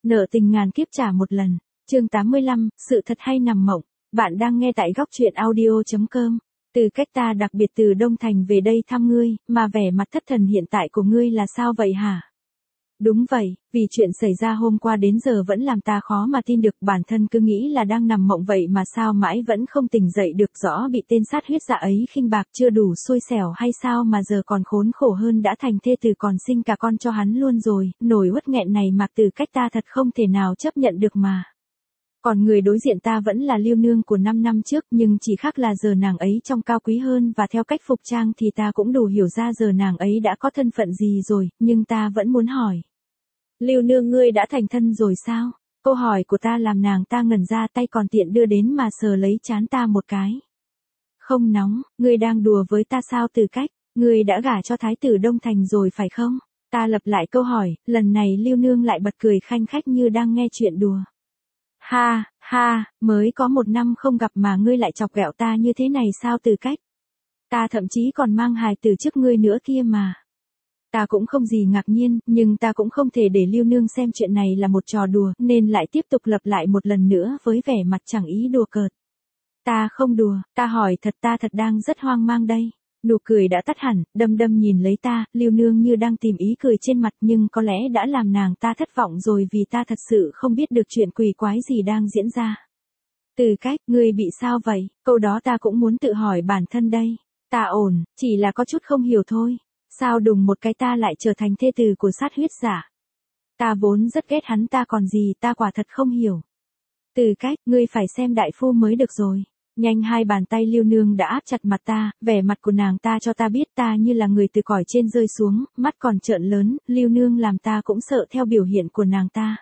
Nợ tình ngàn kiếp trả một lần. Chương 85, sự thật hay nằm mộng. Bạn đang nghe tại góc truyện audio.com. Từ cách ta đặc biệt từ Đông Thành về đây thăm ngươi, mà vẻ mặt thất thần hiện tại của ngươi là sao vậy hả? Đúng vậy, vì chuyện xảy ra hôm qua đến giờ vẫn làm ta khó mà tin được, bản thân cứ nghĩ là đang nằm mộng vậy mà sao mãi vẫn không tỉnh dậy được, rõ bị tên sát huyết dạ ấy khinh bạc chưa đủ xui xẻo hay sao mà giờ còn khốn khổ hơn, đã thành thê tử còn sinh cả con cho hắn luôn rồi, nổi uất nghẹn này Mạc Từ cách ta thật không thể nào chấp nhận được mà. Còn người đối diện ta vẫn là Lưu Nương của 5 năm trước, nhưng chỉ khác là giờ nàng ấy trông cao quý hơn và theo cách phục trang thì ta cũng đủ hiểu ra giờ nàng ấy đã có thân phận gì rồi, nhưng ta vẫn muốn hỏi. Lưu Nương, ngươi đã thành thân rồi sao? Câu hỏi của ta làm nàng ta ngẩn ra, tay còn tiện đưa đến mà sờ lấy trán ta một cái. Không nóng, ngươi đang đùa với ta sao Từ cách? Ngươi đã gả cho Thái tử Đông Thành rồi phải không? Ta lặp lại câu hỏi, lần này Lưu Nương lại bật cười khanh khách như đang nghe chuyện đùa. Ha, ha, mới có 1 năm không gặp mà ngươi lại chọc ghẹo ta như thế này sao Từ cách? Ta thậm chí còn mang hài tử trước ngươi nữa kia mà. Ta cũng không gì ngạc nhiên, nhưng ta cũng không thể để Lưu Nương xem chuyện này là một trò đùa, nên lại tiếp tục lặp lại một lần nữa với vẻ mặt chẳng ý đùa cợt. Ta không đùa, ta hỏi thật, ta thật đang rất hoang mang đây. Nụ cười đã tắt hẳn, đăm đăm nhìn lấy ta, Lưu Nương như đang tìm ý cười trên mặt, nhưng có lẽ đã làm nàng ta thất vọng rồi, vì ta thật sự không biết được chuyện quỷ quái gì đang diễn ra. Từ cách, ngươi bị sao vậy? Câu đó ta cũng muốn tự hỏi bản thân đây. Ta ổn, chỉ là có chút không hiểu thôi. Sao đùng một cái ta lại trở thành thê tử của sát huyết giả? Ta vốn rất ghét hắn ta còn gì, ta quả thật không hiểu. Từ cách, ngươi phải xem đại phu mới được rồi. Nhanh, hai bàn tay Lưu Nương đã áp chặt mặt ta, vẻ mặt của nàng ta cho ta biết ta như là người từ cõi trên rơi xuống, mắt còn trợn lớn, Lưu Nương làm ta cũng sợ theo biểu hiện của nàng ta.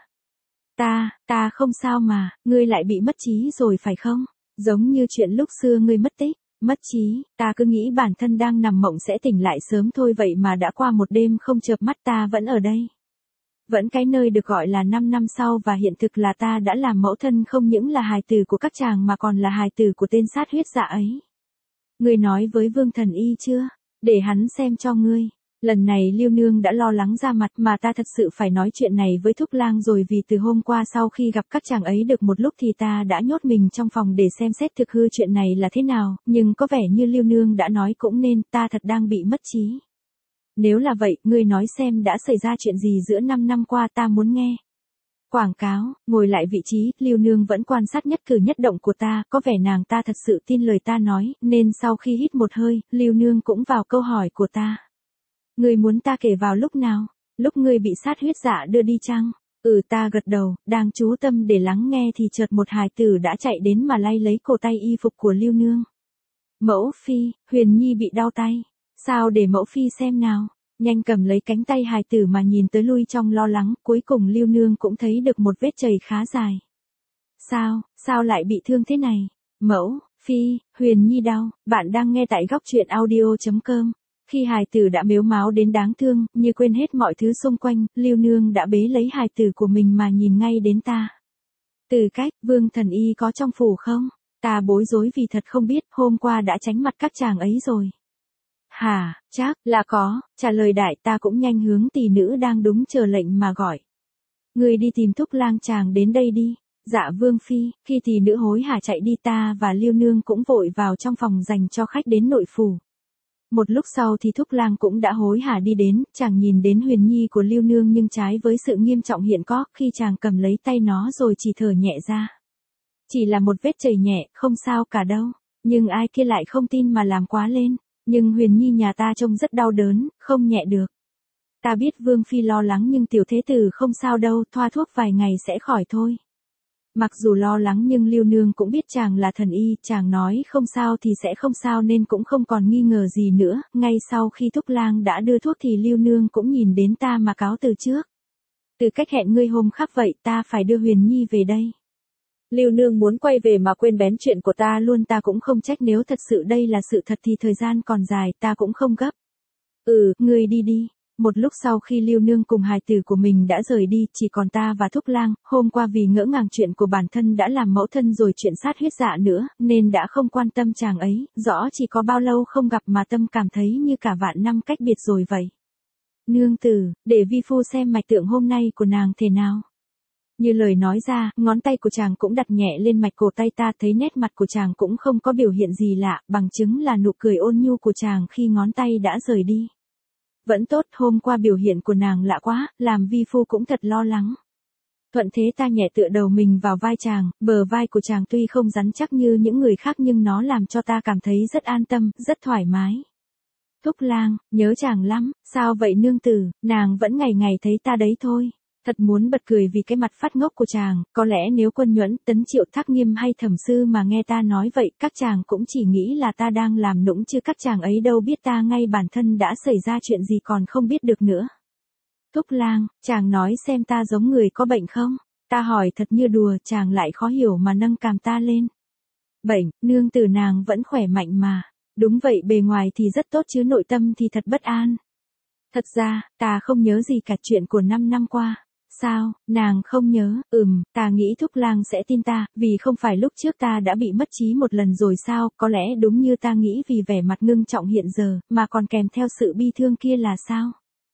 Ta không sao mà, ngươi lại bị mất trí rồi phải không? Giống như chuyện lúc xưa ngươi mất tích. Mất trí, ta cứ nghĩ bản thân đang nằm mộng sẽ tỉnh lại sớm thôi, vậy mà đã qua một đêm không chợp mắt ta vẫn ở đây. Vẫn cái nơi được gọi là 5 năm sau, và hiện thực là ta đã làm mẫu thân không những là hài tử của các chàng mà còn là hài tử của tên sát huyết dạ ấy. Ngươi nói với Vương Thần Y chưa? Để hắn xem cho ngươi. Lần này Lưu Nương đã lo lắng ra mặt, mà ta thật sự phải nói chuyện này với Thúc Lang rồi, vì từ hôm qua sau khi gặp các chàng ấy được một lúc thì ta đã nhốt mình trong phòng để xem xét thực hư chuyện này là thế nào, nhưng có vẻ như Lưu Nương đã nói cũng nên, ta thật đang bị mất trí. Nếu là vậy, ngươi nói xem đã xảy ra chuyện gì giữa 5 năm qua, ta muốn nghe. Quảng cáo, ngồi lại vị trí, Lưu Nương vẫn quan sát nhất cử nhất động của ta, có vẻ nàng ta thật sự tin lời ta nói, nên sau khi hít một hơi, Lưu Nương cũng vào câu hỏi của ta. Ngươi muốn ta kể vào lúc nào? Lúc ngươi bị sát huyết dạ đưa đi chăng? Ta gật đầu, đang chú tâm để lắng nghe thì chợt một hài tử đã chạy đến mà lay lấy cổ tay y phục của Lưu Nương. Mẫu phi, Huyền Nhi bị đau tay. Sao, để mẫu phi xem nào. Nhanh cầm lấy cánh tay hài tử mà nhìn tới lui trong lo lắng, cuối cùng Lưu Nương cũng thấy được một vết chày khá dài. Sao lại bị thương thế này? Mẫu phi, Huyền Nhi đau. Bạn đang nghe tại góc truyện audio.com. Khi hài tử đã mếu máo đến đáng thương, như quên hết mọi thứ xung quanh, Lưu Nương đã bế lấy hài tử của mình mà nhìn ngay đến ta. Từ cách, Vương Thần Y có trong phủ không? Ta bối rối vì thật không biết, hôm qua đã tránh mặt các chàng ấy rồi. Hả, chắc là có, trả lời đại. Ta cũng nhanh hướng tỷ nữ đang đúng chờ lệnh mà gọi. Người đi tìm Thúc Lang chàng đến đây đi. Dạ Vương phi. Khi tỷ nữ hối hả chạy đi, ta và Lưu Nương cũng vội vào trong phòng dành cho khách đến nội phủ. Một lúc sau thì Thúc Lang cũng đã hối hả đi đến, chàng nhìn đến Huyền Nhi của Lưu Nương, nhưng trái với sự nghiêm trọng hiện có, khi chàng cầm lấy tay nó rồi chỉ thở nhẹ ra. Chỉ là một vết chảy nhẹ, không sao cả đâu. Nhưng ai kia lại không tin mà làm quá lên. Nhưng Huyền Nhi nhà ta trông rất đau đớn, không nhẹ được. Ta biết Vương phi lo lắng, nhưng tiểu thế tử không sao đâu, thoa thuốc vài ngày sẽ khỏi thôi. Mặc dù lo lắng nhưng Lưu Nương cũng biết chàng là thần y, chàng nói không sao thì sẽ không sao nên cũng không còn nghi ngờ gì nữa. Ngay sau khi Thúc Lang đã đưa thuốc thì Lưu Nương cũng nhìn đến ta mà cáo từ trước. Từ cách, hẹn ngươi hôm khác vậy, ta phải đưa Huyền Nhi về đây. Lưu Nương muốn quay về mà quên bén chuyện của ta luôn, ta cũng không trách, nếu thật sự đây là sự thật thì thời gian còn dài, ta cũng không gấp. Ngươi đi đi. Một lúc sau khi Lưu Nương cùng hài tử của mình đã rời đi, chỉ còn ta và Thúc Lang. Hôm qua vì ngỡ ngàng chuyện của bản thân đã làm mẫu thân rồi chuyện sát huyết dạ nữa, nên đã không quan tâm chàng ấy, rõ chỉ có bao lâu không gặp mà tâm cảm thấy như cả vạn năm cách biệt rồi vậy. Nương tử, để vi phu xem mạch tượng hôm nay của nàng thế nào. Như lời nói ra, ngón tay của chàng cũng đặt nhẹ lên mạch cổ tay ta, thấy nét mặt của chàng cũng không có biểu hiện gì lạ, bằng chứng là nụ cười ôn nhu của chàng khi ngón tay đã rời đi. Vẫn tốt, hôm qua biểu hiện của nàng lạ quá, làm vi phu cũng thật lo lắng. Thuận thế ta nhẹ tựa đầu mình vào vai chàng, bờ vai của chàng tuy không rắn chắc như những người khác nhưng nó làm cho ta cảm thấy rất an tâm, rất thoải mái. Thúc Lang, nhớ chàng lắm, sao vậy nương tử, nàng vẫn ngày ngày thấy ta đấy thôi. Thật muốn bật cười vì cái mặt phát ngốc của chàng, có lẽ nếu Quân Nhuẫn, Tấn Triệu, Thác Nghiêm hay Thẩm Sư mà nghe ta nói vậy, các chàng cũng chỉ nghĩ là ta đang làm nũng chứ các chàng ấy đâu biết ta ngay bản thân đã xảy ra chuyện gì còn không biết được nữa. Thúc Lang, chàng nói xem ta giống người có bệnh không? Ta hỏi thật như đùa, chàng lại khó hiểu mà nâng cằm ta lên. Bệnh, nương tử nàng vẫn khỏe mạnh mà. Đúng vậy, bề ngoài thì rất tốt chứ nội tâm thì thật bất an. Thật ra, ta không nhớ gì cả chuyện của 5 năm qua. Sao, nàng không nhớ? Ta nghĩ Thúc Lang sẽ tin ta, vì không phải lúc trước ta đã bị mất trí một lần rồi sao, có lẽ đúng như ta nghĩ vì vẻ mặt ngưng trọng hiện giờ, mà còn kèm theo sự bi thương kia là sao?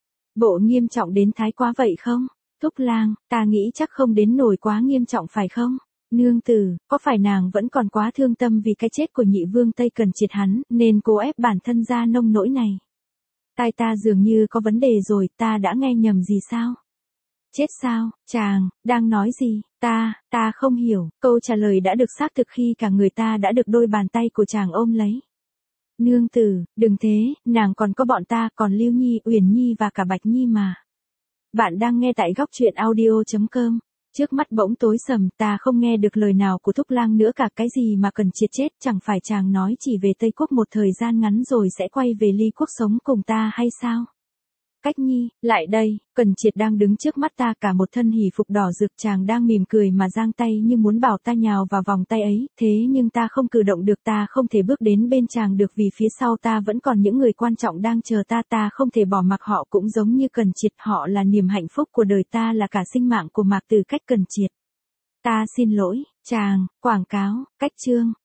Bộ nghiêm trọng đến thái quá vậy không? Thúc Lang, ta nghĩ chắc không đến nổi quá nghiêm trọng phải không? Nương tử, có phải nàng vẫn còn quá thương tâm vì cái chết của nhị vương Tây Cần Triệt hắn, nên cố ép bản thân ra nông nỗi này? Tai ta dường như có vấn đề rồi, ta đã nghe nhầm gì sao? Chết sao, chàng, đang nói gì? Ta không hiểu, câu trả lời đã được xác thực khi cả người ta đã được đôi bàn tay của chàng ôm lấy. Nương tử, đừng thế, nàng còn có bọn ta, còn Lưu Nhi, Uyển Nhi và cả Bạch Nhi mà. Bạn đang nghe tại góc truyện audio.com. Trước mắt bỗng tối sầm, ta không nghe được lời nào của Thúc Lang nữa cả, cái gì mà Cần Triệt chết, chẳng phải chàng nói chỉ về Tây Quốc một thời gian ngắn rồi sẽ quay về Ly Quốc sống cùng ta hay sao? Cách Nhi, lại đây, Cần Triệt đang đứng trước mắt ta, cả một thân hỉ phục đỏ rực, chàng đang mỉm cười mà giang tay như muốn bảo ta nhào vào vòng tay ấy, thế nhưng ta không cử động được, ta không thể bước đến bên chàng được vì phía sau ta vẫn còn những người quan trọng đang chờ ta, ta không thể bỏ mặc họ, cũng giống như Cần Triệt, họ là niềm hạnh phúc của đời ta, là cả sinh mạng của Mạc Tử Cách Cần Triệt. Ta xin lỗi, chàng, quảng cáo, cách chương.